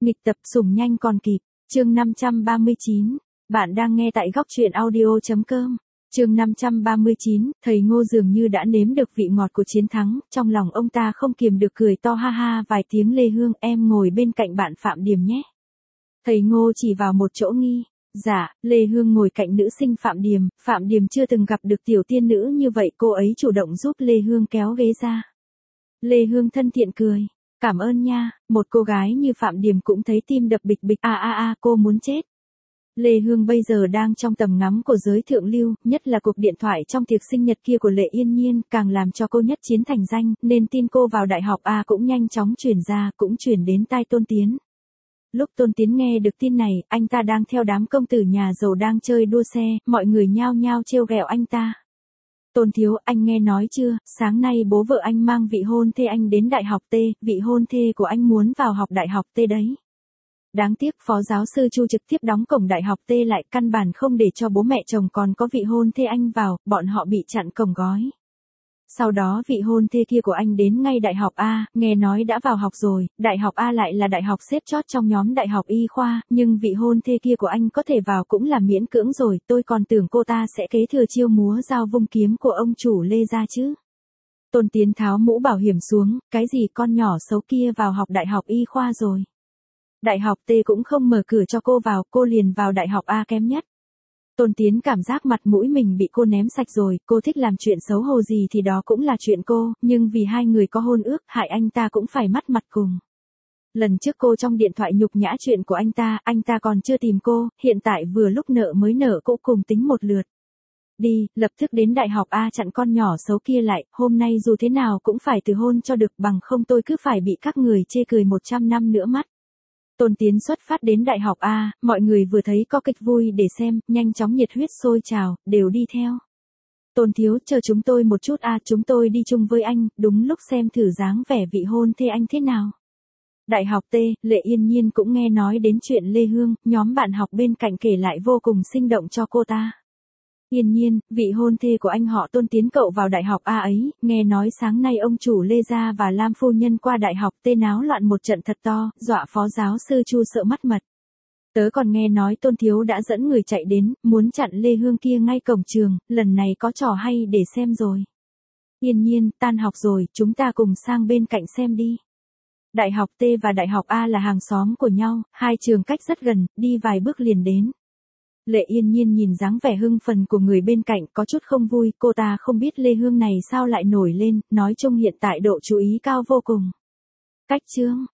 Nghịch tập sủng nhanh còn kịp, chương 539. Bạn đang nghe tại góc truyện audio.com. Chương 539, thầy Ngô dường như đã nếm được vị ngọt của chiến thắng, trong lòng ông ta không kiềm được cười to ha ha vài tiếng. Lê Hương, em ngồi bên cạnh bạn Phạm Điềm nhé. Thầy Ngô chỉ vào một chỗ nghi. Dạ, Lê Hương ngồi cạnh nữ sinh Phạm Điềm chưa từng gặp được tiểu tiên nữ như vậy, cô ấy chủ động giúp Lê Hương kéo ghế ra. Lê Hương thân thiện cười. Cảm ơn nha, một cô gái như Phạm Điềm cũng thấy tim đập bịch bịch, cô muốn chết. Lê Hương bây giờ đang trong tầm ngắm của giới thượng lưu, nhất là cuộc điện thoại trong tiệc sinh nhật kia của Lệ Yên Nhiên, càng làm cho cô nhất chiến thành danh, nên tin cô vào đại học A cũng nhanh chóng truyền ra, cũng truyền đến tai Tôn Tiến. Lúc Tôn Tiến nghe được tin này, anh ta đang theo đám công tử nhà giàu đang chơi đua xe, mọi người nhao nhao trêu ghẹo anh ta. Tôn thiếu, anh nghe nói chưa, sáng nay bố vợ anh mang vị hôn thê anh đến đại học T, vị hôn thê của anh muốn vào học đại học T đấy. Đáng tiếc phó giáo sư Chu trực tiếp đóng cổng đại học T lại, căn bản không để cho bố mẹ chồng còn có vị hôn thê anh vào, bọn họ bị chặn cổng gói. Sau đó vị hôn thê kia của anh đến ngay đại học A, nghe nói đã vào học rồi, đại học A lại là đại học xếp chót trong nhóm đại học y khoa, nhưng vị hôn thê kia của anh có thể vào cũng là miễn cưỡng rồi, tôi còn tưởng cô ta sẽ kế thừa chiêu múa dao vung kiếm của ông chủ Lê gia chứ. Tôn Tiến tháo mũ bảo hiểm xuống, cái gì con nhỏ xấu kia vào học đại học y khoa rồi. Đại học T cũng không mở cửa cho cô vào, cô liền vào đại học A kém nhất. Tôn Tiến cảm giác mặt mũi mình bị cô ném sạch rồi, cô thích làm chuyện xấu hổ gì thì đó cũng là chuyện cô, nhưng vì hai người có hôn ước, hại anh ta cũng phải mất mặt cùng. Lần trước cô trong điện thoại nhục nhã chuyện của anh ta còn chưa tìm cô, hiện tại vừa lúc nợ mới nợ cô cùng tính một lượt. Đi, lập tức đến đại học A chặn con nhỏ xấu kia lại, hôm nay dù thế nào cũng phải từ hôn cho được, bằng không tôi cứ phải bị các người chê cười 100 năm nữa mất. Tôn Tiến xuất phát đến đại học A, mọi người vừa thấy có kịch vui để xem, nhanh chóng nhiệt huyết sôi trào, đều đi theo. Tôn thiếu, chờ chúng tôi một chút chúng tôi đi chung với anh, đúng lúc xem thử dáng vẻ vị hôn thê anh thế nào. Đại học T, Lệ Yên Nhiên cũng nghe nói đến chuyện Lê Hương, nhóm bạn học bên cạnh kể lại vô cùng sinh động cho cô ta. Yên Nhiên, vị hôn thê của anh họ Tôn tiến cậu vào đại học A ấy, nghe nói sáng nay ông chủ Lê gia và Lam phu nhân qua đại học T náo loạn một trận thật to, dọa phó giáo sư Chu sợ mất mật. Tớ còn nghe nói Tôn thiếu đã dẫn người chạy đến, muốn chặn Lê Hương kia ngay cổng trường, lần này có trò hay để xem rồi. Yên Nhiên, tan học rồi, chúng ta cùng sang bên cạnh xem đi. Đại học T và đại học A là hàng xóm của nhau, hai trường cách rất gần, đi vài bước liền đến. Lệ Yên Nhiên nhìn dáng vẻ hưng phấn của người bên cạnh có chút không vui, cô ta không biết Lê Hương này sao lại nổi lên, nói chung hiện tại độ chú ý cao vô cùng. Cách chương,